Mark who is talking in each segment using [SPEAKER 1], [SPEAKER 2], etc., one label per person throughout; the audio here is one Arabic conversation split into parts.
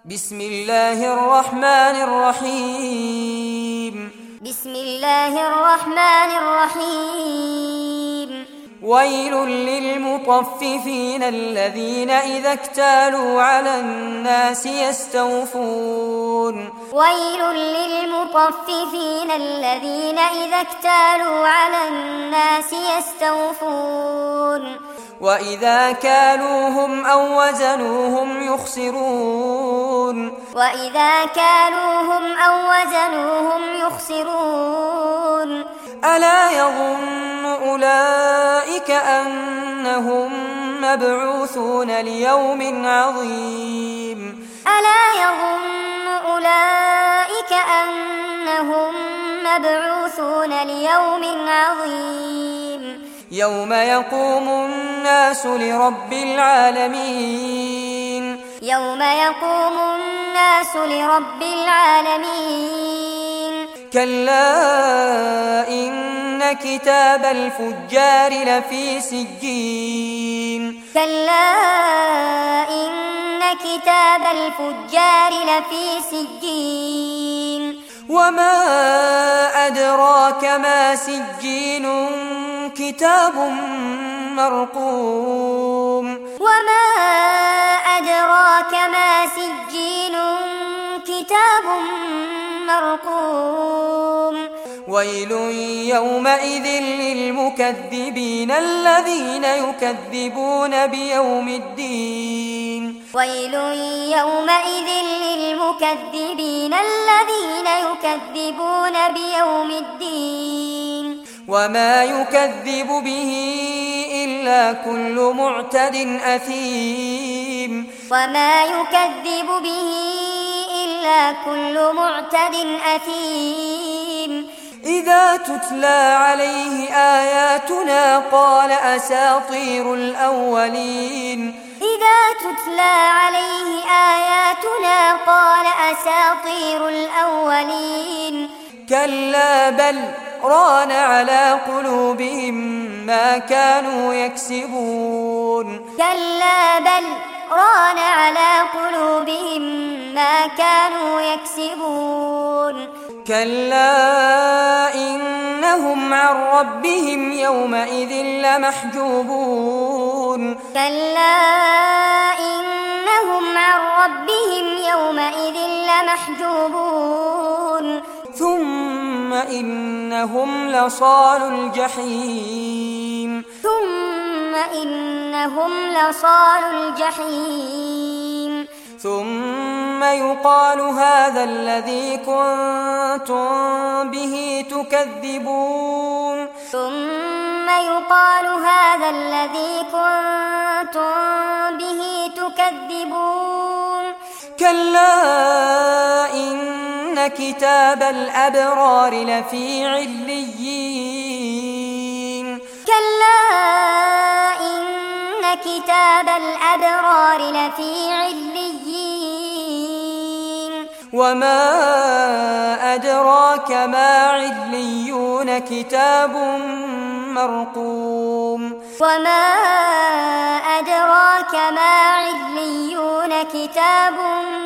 [SPEAKER 1] بسم الله الرحمن الرحيم
[SPEAKER 2] بسم الله الرحمن الرحيم
[SPEAKER 1] ويل للمطففين الذين إذا اكتالوا على الناس يستوفون
[SPEAKER 2] ويل للمطففين الذين إذا اكتالوا على الناس يستوفون
[SPEAKER 1] وإذا كالوهم أو وزنوهم يخسرون
[SPEAKER 2] وإذا كالوهم أو وزنوهم يخسرون
[SPEAKER 1] ألا يظن أولئك أنهم مبعوثون ليوم عظيم
[SPEAKER 2] ألا يظن أولئك أنهم مبعوثون ليوم عظيم
[SPEAKER 1] يوم يقوم الناس لرب العالمين
[SPEAKER 2] يوم يقوم الناس لرب العالمين
[SPEAKER 1] كلا إن كتاب الفجار لفي سجين
[SPEAKER 2] كلا إن كتاب الفجار لفي سجين
[SPEAKER 1] وما أدراك ما سجين كتاب مرقوم
[SPEAKER 2] وما أدراك ما سجين كتاب مرقوم
[SPEAKER 1] ويل يومئذ للمكذبين الذين يكذبون بيوم الدين
[SPEAKER 2] ويل يومئذ للمكذبين الذين يكذبون بيوم الدين
[SPEAKER 1] وما يكذب به إلا كل معتد أثيم
[SPEAKER 2] وما يكذب به إلا كل معتد أثيم
[SPEAKER 1] إذا تتلى عليه آياتنا قال أساطير الأولين
[SPEAKER 2] إذا تتلى عليه آياتنا قال أساطير الأولين
[SPEAKER 1] كلا بل ران على قلوبهم ما كانوا يكسبون
[SPEAKER 2] كلا بل ران على قلوبهم ما كانوا يكسبون
[SPEAKER 1] كلا إنهم عن ربهم يومئذ لمحجوبون
[SPEAKER 2] كلا إنهم عن ربهم يومئذ لمحجوبون
[SPEAKER 1] ثم إنهم لصال الجحيم
[SPEAKER 2] ثم إنهم لصال الجحيم
[SPEAKER 1] ثم يقال هذا الذي كنتم به تكذبون
[SPEAKER 2] ثم يقال هذا الذي كنتم به تكذبون
[SPEAKER 1] كلا إن كتاب الأبرار لفي عليين
[SPEAKER 2] كلا إن كتاب الأبرار لفي عليين
[SPEAKER 1] وما أدراك ما عليون كتاب مرقوم
[SPEAKER 2] وما أدراك ما عليون كتاب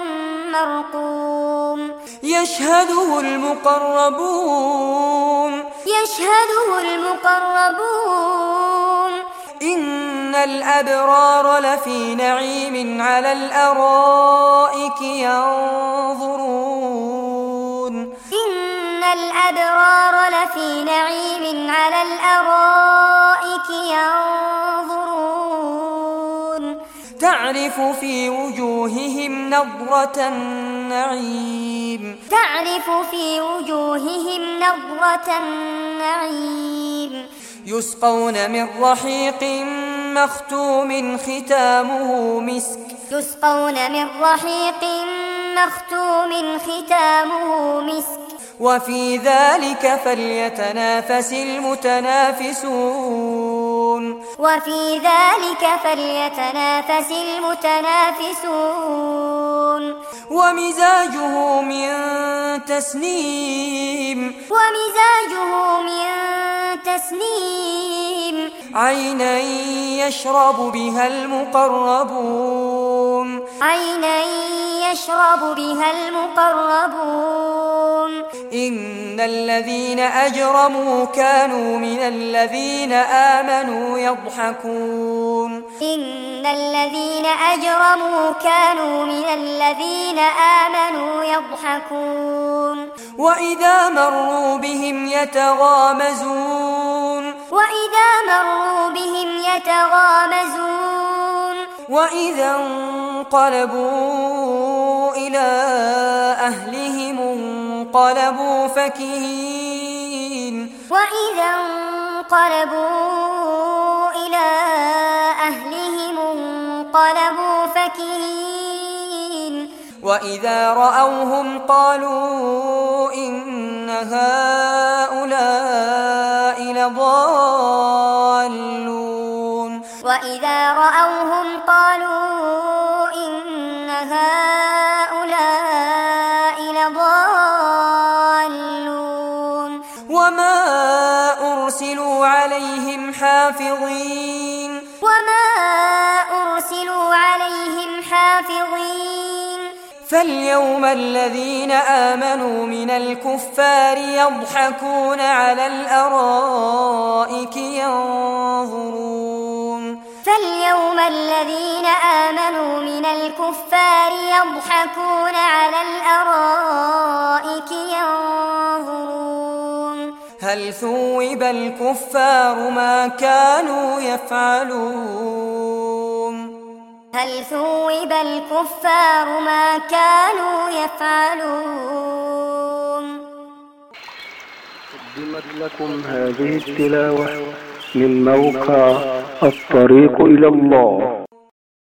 [SPEAKER 2] مرقوم
[SPEAKER 1] يشهده المقربون
[SPEAKER 2] يشهده المقربون
[SPEAKER 1] إن الأبرار لفي نعيم على الأرائك ينظرون
[SPEAKER 2] إن الأبرار لفي نعيم على الأرائك ينظرون
[SPEAKER 1] تعرف في وجوههم نضرة النعيم
[SPEAKER 2] تعرف في وجوههم نضرة النعيم
[SPEAKER 1] يسقون من رحيق مختوم ختامه مسك
[SPEAKER 2] يسقون من رحيق مختوم ختامه مسك
[SPEAKER 1] وفي ذلك فليتنافس المتنافسون
[SPEAKER 2] وفي ذلك فليتنافس المتنافسون
[SPEAKER 1] ومزاجه من تسنيم
[SPEAKER 2] ومزاجه من تسنيم
[SPEAKER 1] عينا يشرب بها المقربون
[SPEAKER 2] عينا يشرب بها المقربون
[SPEAKER 1] إن الذين أجرموا كانوا من الذين آمنوا يضحكون
[SPEAKER 2] إن الذين أجرموا كانوا من الذين آمنوا يضحكون
[SPEAKER 1] وإذا مروا بهم يتغامزون وإذا انقلبوا إلى أهلهم انقلبوا فكهين وإذا رأوهم قالوا إن هؤلاء لضالون وما أرسلوا عليهم حافظين فاليوم الذين آمنوا من الكفار يضحكون على الأرائك ينظرون هل ثوب الكفار ما كانوا يفعلون
[SPEAKER 3] قدمت لكم هذه التلاوة من موقع الطريق إلى الله.